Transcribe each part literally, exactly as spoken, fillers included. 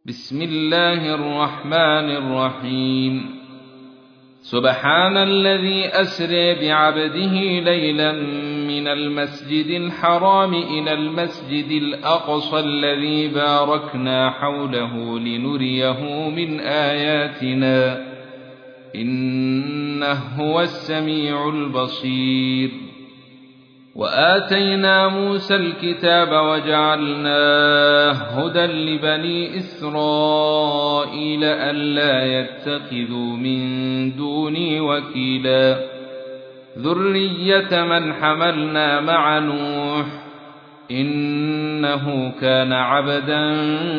بسم الله الرحمن الرحيم سبحان الذي أسرى بعبده ليلا من المسجد الحرام إلى المسجد الأقصى الذي باركنا حوله لنريه من آياتنا إنه هو السميع البصير. وآتينا موسى الكتاب وجعلناه هدى لبني إسرائيل ألا يتخذوا من دوني وكيلا ذرية من حملنا مع نوح إنه كان عبدا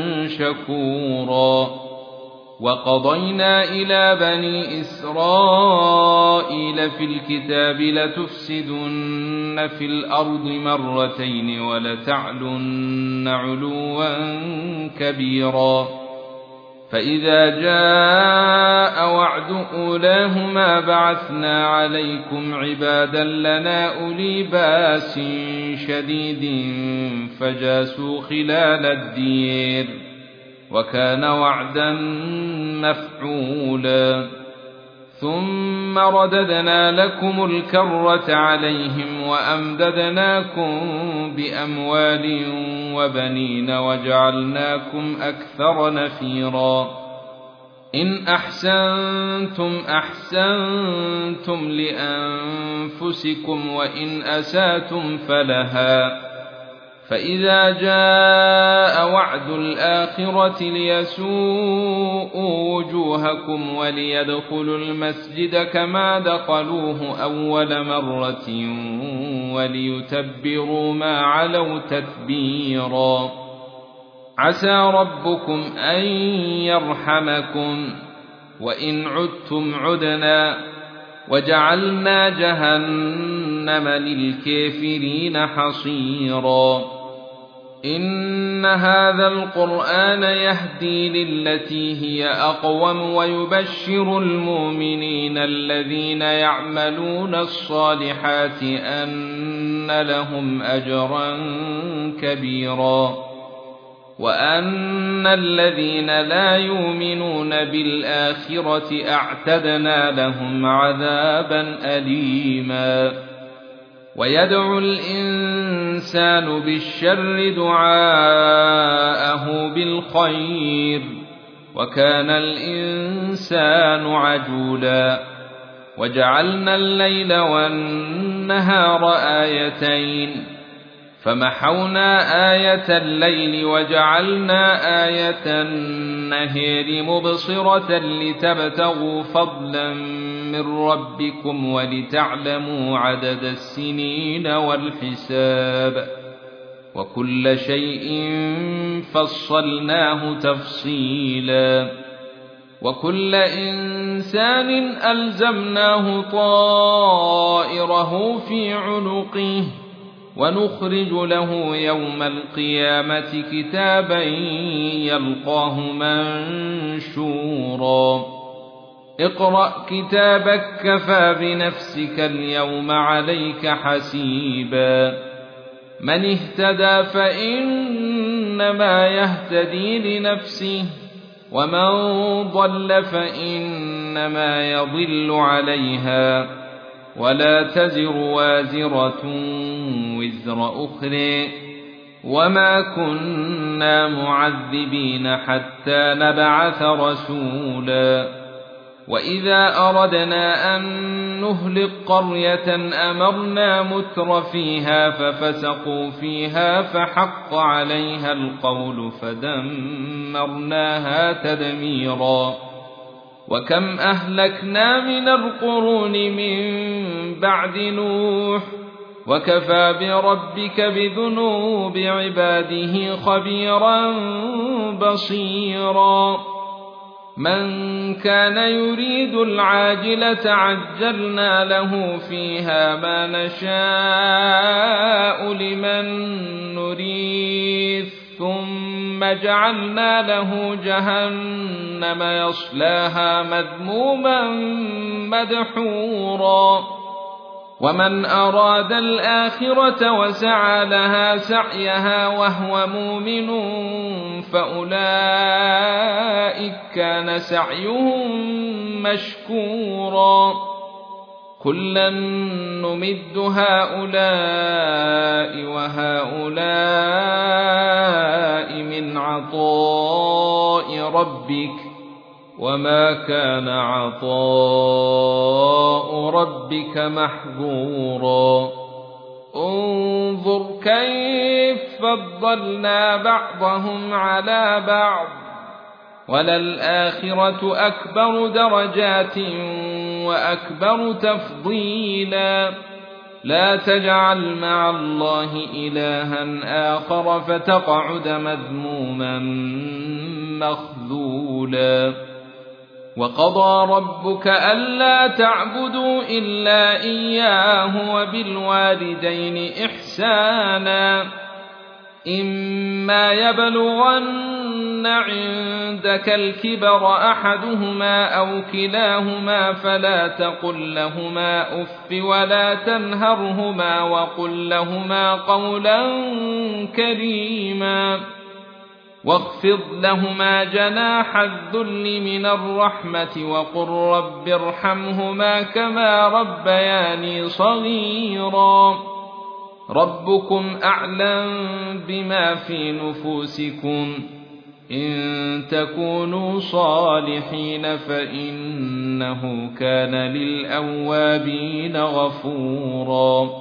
شكورا. وقضينا إلى بني إسرائيل في الكتاب لتفسدن في الأرض مرتين ولتعلن علوا كبيرا. فإذا جاء وعد أولاهما بعثنا عليكم عبادا لنا أولي بأس شديد فجاسوا خلال الدير وكان وعدا مفعولا. ثم رددنا لكم الكرة عليهم وأمددناكم بأموال وبنين وجعلناكم أكثر نفيرا. إن أحسنتم أحسنتم لأنفسكم وإن أساتم فلها. فإذا جاء وعد الآخرة ليسوءوا وجوهكم وليدخلوا المسجد كما دخلوه أول مرة وليتبروا ما علوا تتبيرا. عسى ربكم أن يرحمكم وإن عدتم عدنا وجعلنا جهنم للكافرين حصيرا. إن هذا القرآن يهدي للتي هي أقوم ويبشر المؤمنين الذين يعملون الصالحات أن لهم أجرا كبيرا وأن الذين لا يؤمنون بالآخرة أعتدنا لهم عذابا أليما. ويدعو الإنسان بالشر دعاءه بالخير وكان الإنسان عجولا. وجعلنا الليل والنهار آيتين فمحونا آية الليل وجعلنا آية النهار مبصرة لتبتغوا فضلا من ربكم ولتعلموا عدد السنين والحساب وكل شيء فصلناه تفصيلا. وكل إنسان ألزمناه طائره في عنقه ونخرج له يوم القيامة كتابا يلقاه منشورا. اقرأ كتابك كفى بنفسك اليوم عليك حسيبا. من اهتدى فإنما يهتدي لنفسه ومن ضل فإنما يضل عليها ولا تزر وازرة وزر أخرى وما كنا معذبين حتى نبعث رسولا. وإذا أردنا أن نهلك قرية أمرنا متر فيها ففسقوا فيها فحق عليها القول فدمرناها تدميرا. وكم أهلكنا من القرون من بعد نوح وكفى بربك بذنوب عباده خبيرا بصيرا. من كان يريد العاجلة عجلنا له فيها ما نشاء لمن نريد ثم جعلنا له جهنم يصلاها مذموما مدحورا. ومن أراد الآخرة وسعى لها سعيها وهو مؤمن فأولئك أولئك كان سعيهم مشكورا كلا نمد هؤلاء وهؤلاء من عطاء ربك وما كان عطاء ربك محظورا انظر كيف فضلنا بعضهم على بعض وللآخرة أكبر درجات وأكبر تفضيلا لا تجعل مع الله إلها آخر فتقعد مذموما مخذولا وقضى ربك ألا تعبدوا إلا إياه وبالوالدين إحسانا إما يبلغن عندك الكبر أحدهما أو كلاهما فلا تقل لهما أف ولا تنهرهما وقل لهما قولا كريما واخفض لهما جناح الذل من الرحمة وقل رب ارحمهما كما ربياني صغيرا ربكم أعلم بما في نفوسكم إن تكونوا صالحين فإنه كان للأوابين غفورا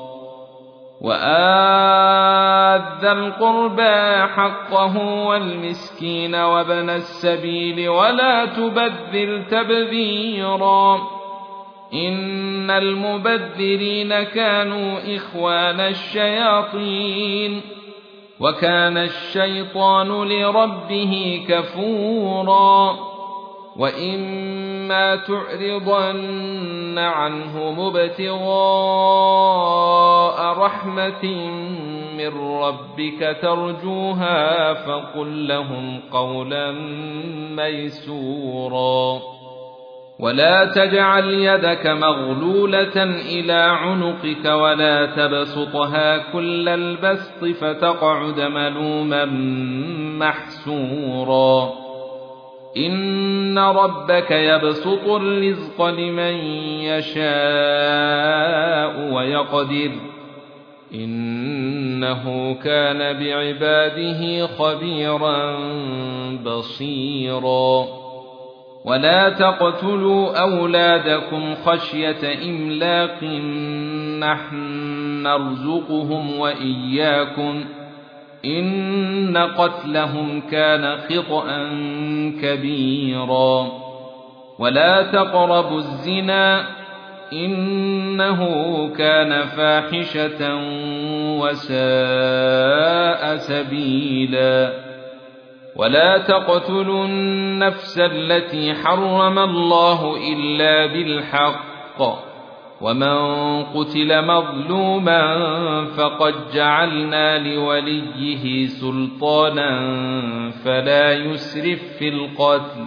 وآت ذا القربى حقه والمسكين وابن السبيل ولا تبذر تبذيرا إن المبذرين كانوا إخوان الشياطين وكان الشيطان لربه كفورا وإما تعرضن عنهم ابتغاء رحمة من ربك ترجوها فقل لهم قولا ميسورا ولا تجعل يدك مغلولة إلى عنقك ولا تبسطها كل البسط فتقعد ملوما محسورا إن ربك يبسط الرزق لمن يشاء ويقدر إنه كان بعباده خبيرا بصيرا ولا تقتلوا أولادكم خشية إملاق نحن نرزقهم وإياكم إن قتلهم كان خطأ كبيرا ولا تقربوا الزنا إنه كان فاحشة وساء سبيلا ولا تقتلوا النفس التي حرم الله إلا بالحق ومن قتل مظلوما فقد جعلنا لوليه سلطانا فلا يسرف في القتل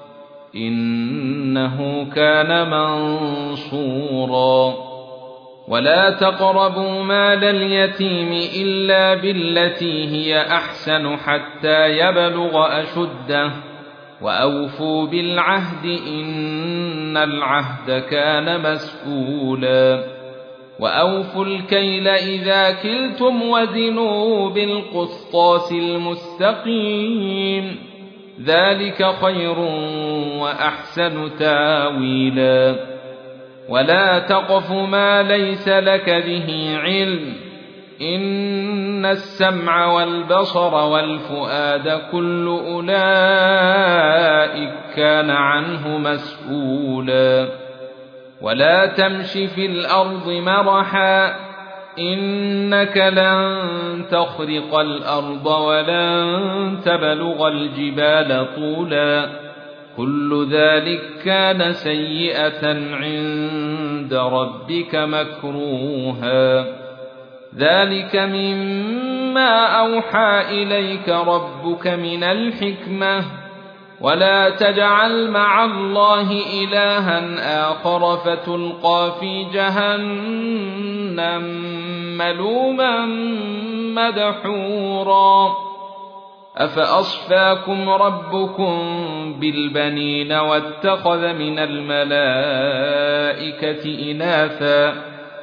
إنه كان منصورا ولا تقربوا مال اليتيم إلا بالتي هي أحسن حتى يبلغ أشده وأوفوا بالعهد إن العهد كان مسؤولا وأوفوا الكيل إذا كلتم وزنوا بالقسطاس المستقيم ذلك خير وأحسن تاويلا ولا تقف ما ليس لك به علم إن السمع والبصر والفؤاد كل أولئك كان عنه مسؤولا ولا تمش في الأرض مرحا إنك لن تخرق الأرض ولن تبلغ الجبال طولا كل ذلك كان سيئة عند ربك مكروها ذلك مما أوحى إليك ربك من الحكمة ولا تجعل مع الله إلها آخر فتلقى في جهنم ملوما مدحورا أفأصفاكم ربكم بالبنين واتخذ من الملائكة إناثا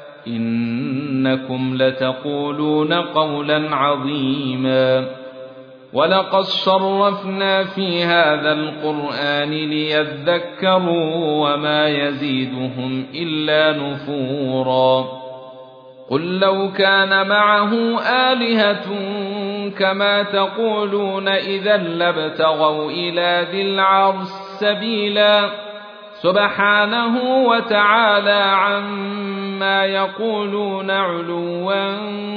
إنكم لتقولون قولا عظيما ولقد صرفنا في هذا القرآن ليذكروا وما يزيدهم إلا نفورا قل لو كان معه آلهة كما تقولون إذا لابتغوا إلى ذي العرش سبيلا سبحانه وتعالى عما يقولون علوا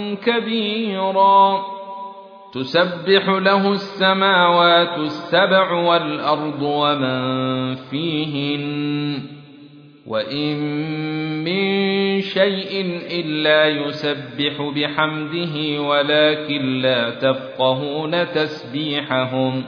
كبيرا تسبح له السماوات السبع والأرض ومن فيهن وإن من شيء إلا يسبح بحمده ولكن لا تفقهون تسبيحهم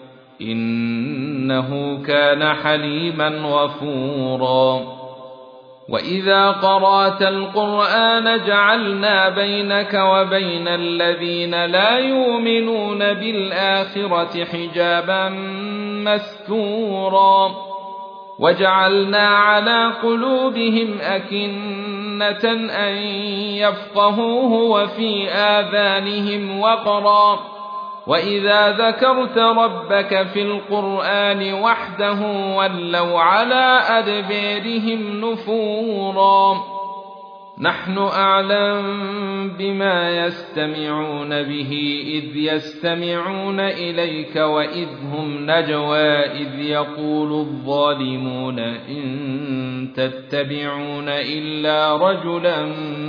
إنه كان حليما غفورا وإذا قرأت القرآن جعلنا بينك وبين الذين لا يؤمنون بالآخرة حجابا مستورا وجعلنا على قلوبهم أكنة أن يفقهوه وفي آذانهم وقرا وإذا ذكرت ربك في القرآن وحده ولوا على أدبارهم نفورا نحن أعلم بما يستمعون به إذ يستمعون إليك وإذ هم نجوى إذ يقول الظالمون إن تتبعون إلا رجلا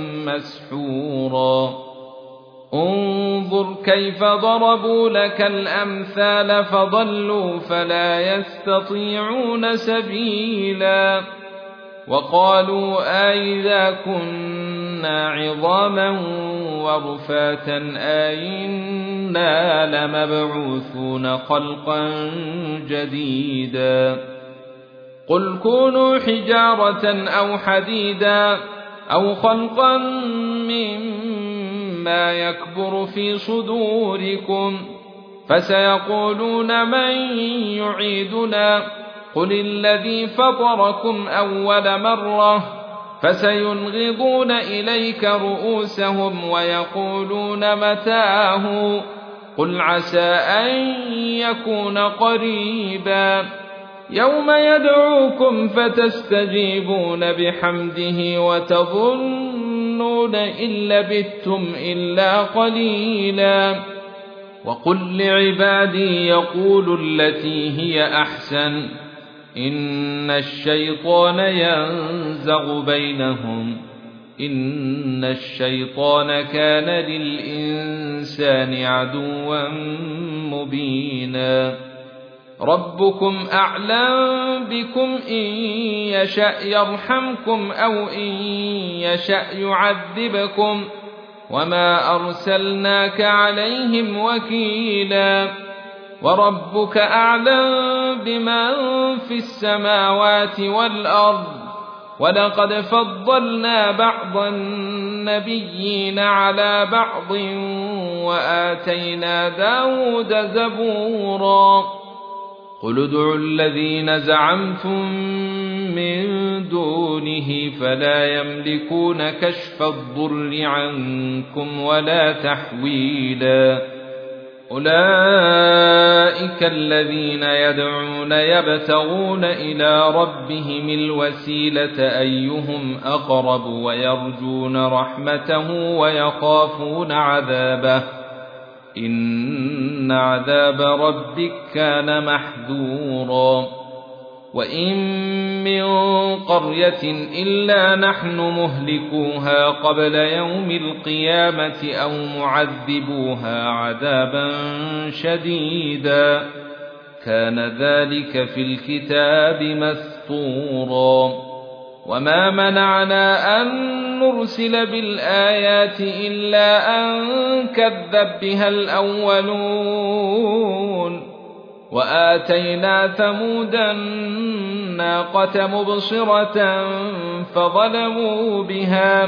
مسحورا انظر كيف ضربوا لك الأمثال فضلوا فلا يستطيعون سبيلا وقالوا أئذا كنا عظاما ورفاتا أئنا لمبعوثون خلقا جديدا قل كونوا حجارة أو حديدا أو خلقا مما يكبر في صدوركم فسيقولون من يعيدنا قل الذي فطركم أول مرة فسينغضون إليك رؤوسهم ويقولون متاه قل عسى أن يكون قريبا يوم يدعوكم فتستجيبون بحمده وتظنون إن لبثتم إلا قليلا وقل لعبادي يقولوا التي هي أحسن إن الشيطان ينزغ بينهم إن الشيطان كان للإنسان عدوا مبينا ربكم أعلم بكم إن يشأ يرحمكم أو إن يشأ يعذبكم وما أرسلناك عليهم وكيلا وربك أعلم بمن في السماوات والأرض ولقد فضلنا بعض النبيين على بعض وآتينا داود زبورا قل ادعوا الذين زعمتم من دونه فلا يملكون كشف الضر عنكم ولا تحويلا أولئك الذين يدعون يبتغون إلى ربهم الوسيلة أيهم أقرب ويرجون رحمته ويخافون عذابه إن عذاب ربك كان محذورا وإن من قرية إلا نحن مهلكوها قبل يوم القيامة أو معذبوها عذابا شديدا كان ذلك في الكتاب مسطورا وما منعنا أن نرسل بالآيات إلا أن كذب بها الأولون وآتينا ثمود الناقة مبصرة فظلموا بها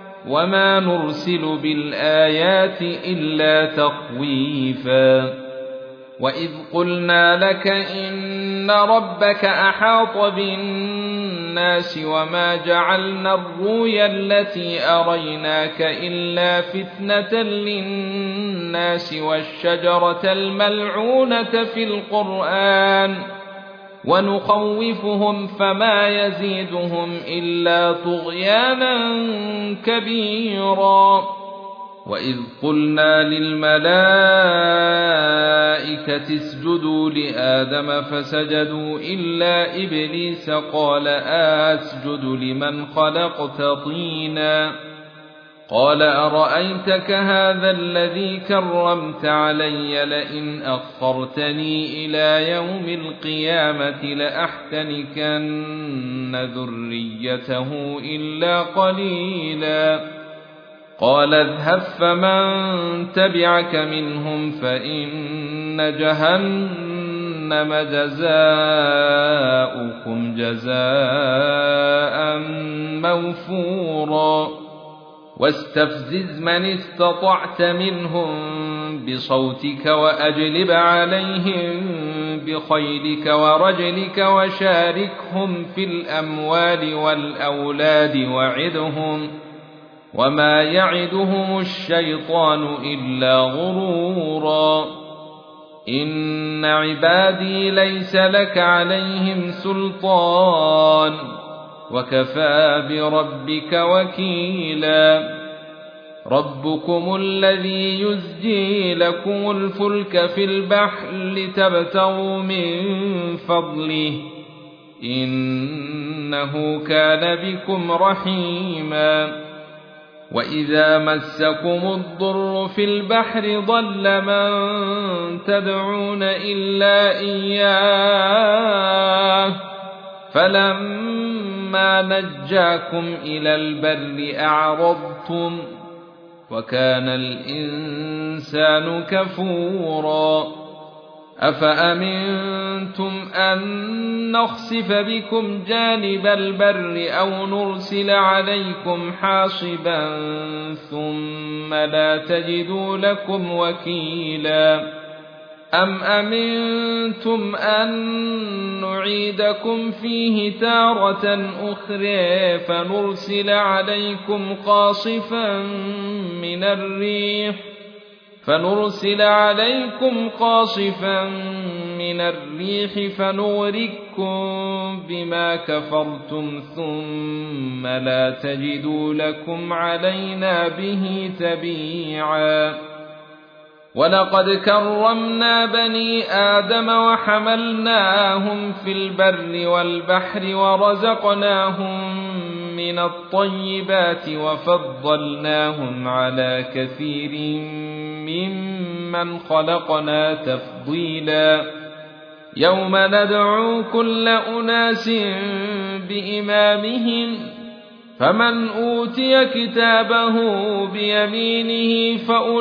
وما نرسل بالآيات إلا تخويفا وإذ قلنا لك إن ربك أحاط بالناس وما جعلنا الرؤيا التي أريناك إلا فتنة للناس والشجرة الملعونة في القرآن ونخوفهم فما يزيدهم إلا طغيانا كبيرا. وإذ قلنا للملائكة اسجدوا لآدم فسجدوا إلا إبليس قال أسجد لمن خلقت طينا قال أرأيتك هذا الذي كرمت علي لئن أخرتني إلى يوم القيامة لأحتنكن ذريته إلا قليلا قال اذهب فمن تبعك منهم فإن جهنم جزاؤكم جزاء موفورا واستفزز من استطعت منهم بصوتك وأجلب عليهم بخيلك ورجلك وشاركهم في الأموال والأولاد وعدهم وما يعدهم الشيطان إلا غرورا إن عبادي ليس لك عليهم سلطان وكفى بربك وكيلا ربكم الذي يزجي لكم الفلك في البحر لتبتغوا من فضله إنه كان بكم رحيما وإذا مسكم الضر في البحر ضل من تدعون إلا إياه فلما نجاكم إلى البر أعرضتم وكان الإنسان كفورا أفأمنتم أن نخسف بكم جانب البر أو نرسل عليكم حاصبا ثم لا تجدوا لكم وكيلا أم أمنتم أن نعيدكم فيه تارة أخرى فنرسل عليكم قاصفا من الريح فنرسل عليكم قاصفا من الريح فنغرقكم بما كفرتم ثم لا تجدوا لكم علينا به تبيعا ولقد كرمنا بني آدم وحملناهم في البر والبحر ورزقناهم من الطيبات وفضلناهم على كثير ممن خلقنا تفضيلا يوم ندعو كل أناس بإمامهم فمن أوتي كتابه بيمينه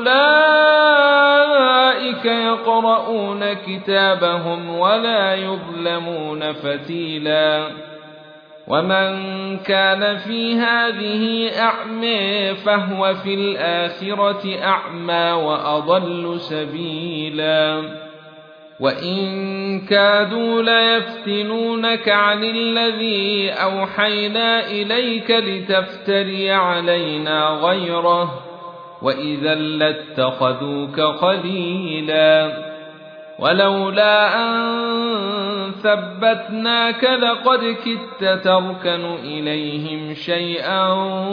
فأولئك يقرؤون كتابهم ولا يظلمون فتيلا ومن كان في هذه أعمى فهو في الآخرة أعمى وأضل سبيلا وإن كادوا ليفتنونك عن الذي أوحينا إليك لتفتري علينا غيره وإذا لاتخذوك خليلا ولولا أن ثبتناك لقد كدت تركن إليهم شيئا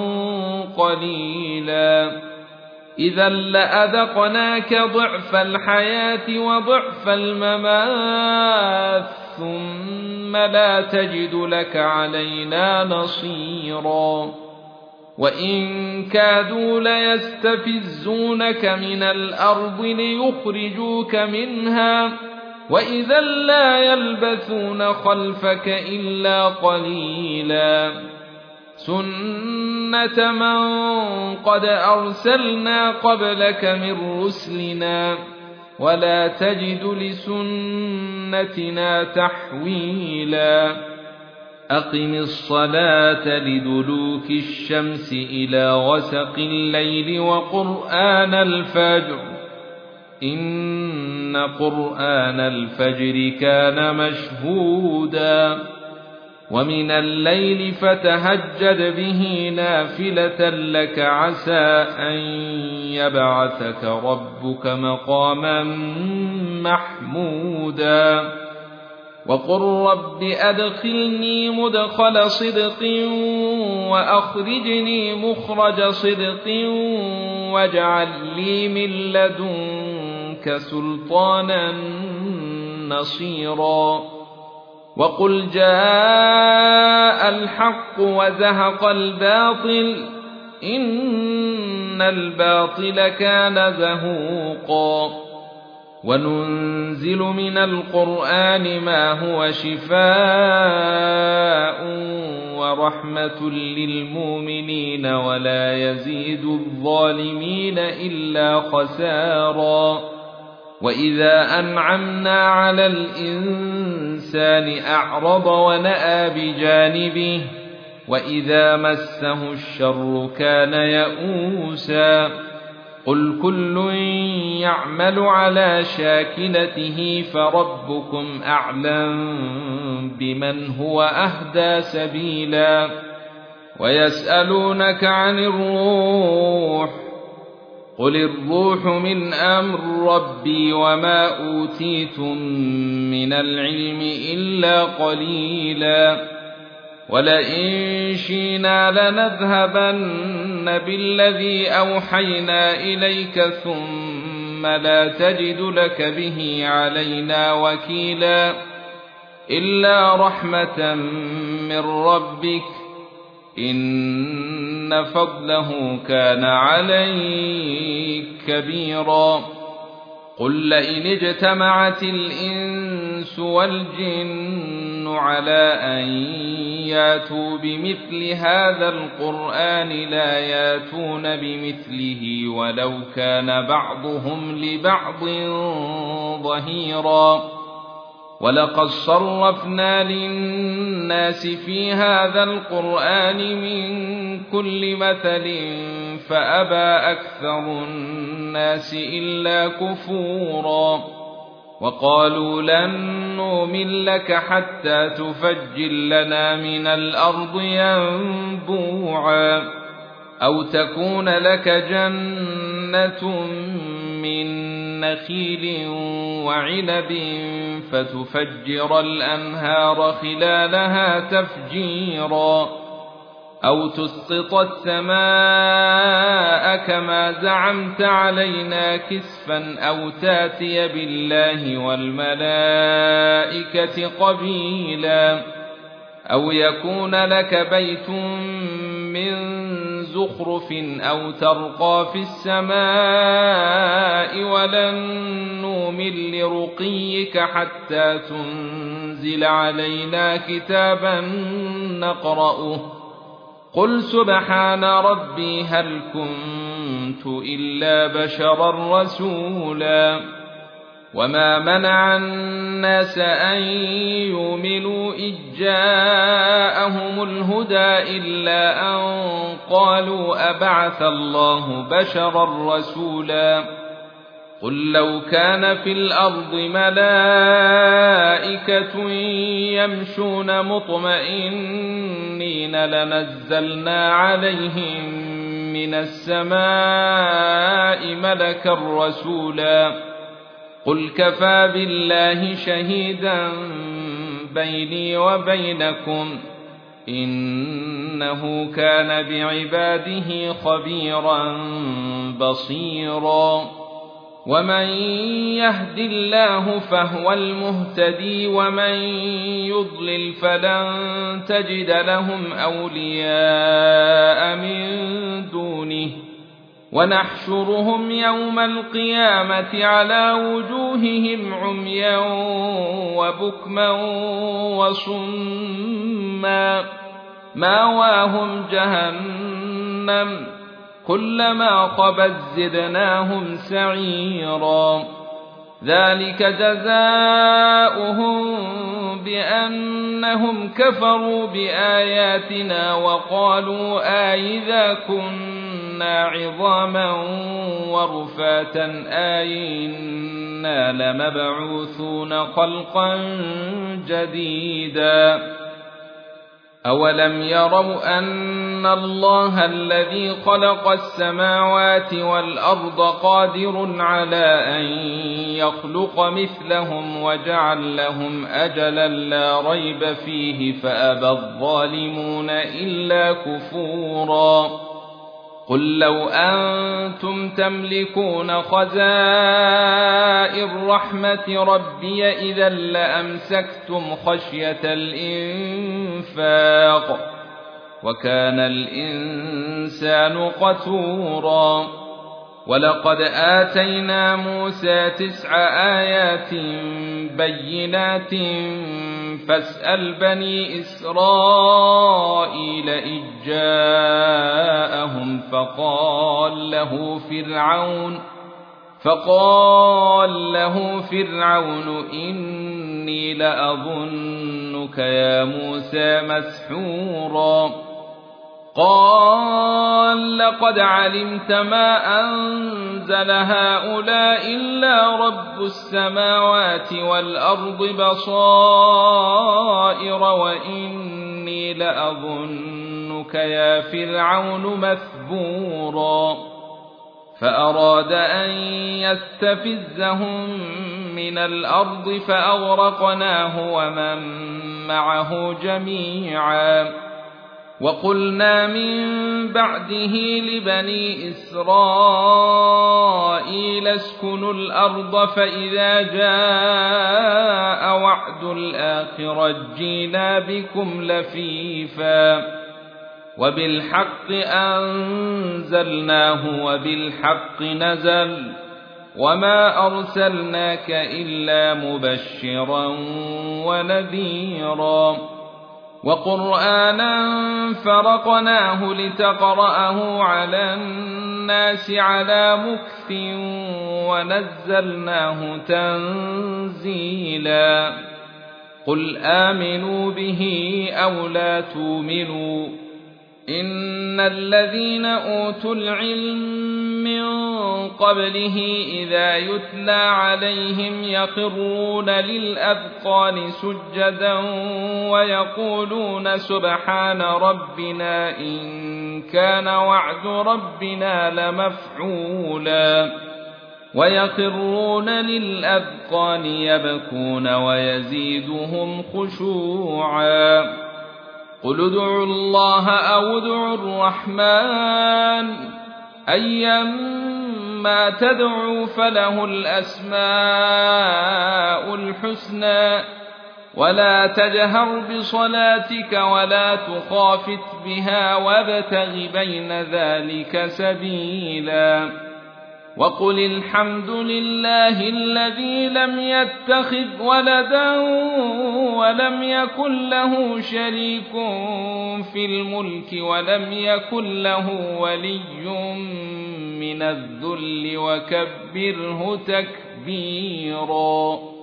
قليلا إذا لأذقناك ضعف الحياة وضعف الممات ثم لا تجد لك علينا نصيرا وإن كادوا ليستفزونك من الأرض ليخرجوك منها وإذا لا يلبثون خلفك إلا قليلا سنة من قد أرسلنا قبلك من رسلنا ولا تجد لسنتنا تحويلا أقم الصلاة لدلوك الشمس إلى غسق الليل وقرآن الفجر إن قرآن الفجر كان مشهودا ومن الليل فتهجد به نافلة لك عسى أن يبعثك ربك مقاما محمودا وقل رب أدخلني مدخل صدق وأخرجني مخرج صدق واجعل لي من لدنك سلطانا نصيرا وقل جاء الحق وزهق الباطل إن الباطل كان زهوقا وننزل من القرآن ما هو شفاء ورحمة للمؤمنين ولا يزيد الظالمين إلا خسارا وإذا أنعمنا على الإنسان أعرض ونأى بجانبه وإذا مسه الشر كان يئوسا قل كل يعمل على شاكلته فربكم أعلم بمن هو أهدى سبيلا ويسألونك عن الروح قل الروح من أمر ربي وما أوتيتم من العلم إلا قليلا ولئن شئنا لنذهبن بالذي أوحينا إليك ثم لا تجد لك به علينا وكيلا إلا رحمة من ربك إن فضله كان عليك كبيرا قل لئن اجتمعت الإنس والجن على أن ياتوا بمثل هذا القرآن لا ياتون بمثله ولو كان بعضهم لبعض ظهيرا ولقد صرفنا للناس في هذا القرآن من كل مثل فأبى أكثر الناس إلا كفورا وقالوا لن نؤمن لك حتى تفجر لنا من الأرض ينبوعا أو تكون لك جنة من نخيل وعنب فتفجر الأنهار خلالها تفجيرا أو تسقط السماء كما زعمت علينا كسفا أو تاتي بالله والملائكة قبيلا أو يكون لك بيت من زخرف أو ترقى في السماء ولن نؤمن لرقيك حتى تنزل علينا كتابا نقرأه قل سبحان ربي هل كنت إلا بشرا رسولا وما منع الناس أن يؤمنوا إذ جاءهم الهدى إلا أن قالوا أبعث الله بشرا رسولا قل لو كان في الأرض ملائكة يمشون مطمئنين لنزلنا عليهم من السماء ملكا رسولا قل كفى بالله شهيدا بيني وبينكم إنه كان بعباده خبيرا بصيرا ومن يهد الله فهو المهتدي ومن يضلل فلن تجد لهم أولياء من دونه ونحشرهم يوم القيامة على وجوههم عميا وبكما وصما ماواهم جهنم كلما خبت زدناهم سعيرا ذلك جزاؤهم بأنهم كفروا بآياتنا وقالوا أئذا كنا كنا عظاما ورفاتا أئنا لمبعوثون خلقا جديدا أولم يروا أن الله الذي خلق السماوات والأرض قادر على أن يخلق مثلهم وجعل لهم أجلا لا ريب فيه فأبى الظالمون إلا كفورا قل لو أنتم تملكون خزائن رحمة ربي إذا لأمسكتم خشية الإنفاق وكان الإنسان قتورا ولقد آتينا موسى تسع آيات بينات فاسأل بني إسرائيل إذ جاءهم فقال له فرعون فقال له فرعون إني لأظنك يا موسى مسحورا قال لقد علمت ما أنزل هؤلاء إلا رب السماوات والأرض بصائر وإني لأظنك يا فرعون مثبورا فأراد أن يستفزهم من الأرض فأغرقناه ومن معه جميعا وقلنا من بعده لبني إسرائيل اسكنوا الأرض فإذا جاء وعد الآخرة جئنا بكم لفيفا وبالحق أنزلناه وبالحق نزل وما أرسلناك إلا مبشرا ونذيرا وقرآنا فرقناه لتقرأه على الناس على مكث ونزلناه تنزيلا قل آمنوا به أو لا تؤمنوا إن الذين أوتوا العلم من قبله إذا يتلى عليهم يخرون للأذقان سجدا ويقولون سبحان ربنا إن كان وعد ربنا لمفعولا ويخرون للأذقان يبكون ويزيدهم خشوعا قل ادعوا الله أو ادعوا الرحمن أيما تدعوا فله الأسماء الحسنى ولا تجهر بصلاتك ولا تخافت بها وابتغ بين ذلك سبيلا وقل الحمد لله الذي لم يتخذ ولدا ولم يكن له شريك في الملك ولم يكن له ولي من الذل وكبره تكبيرا.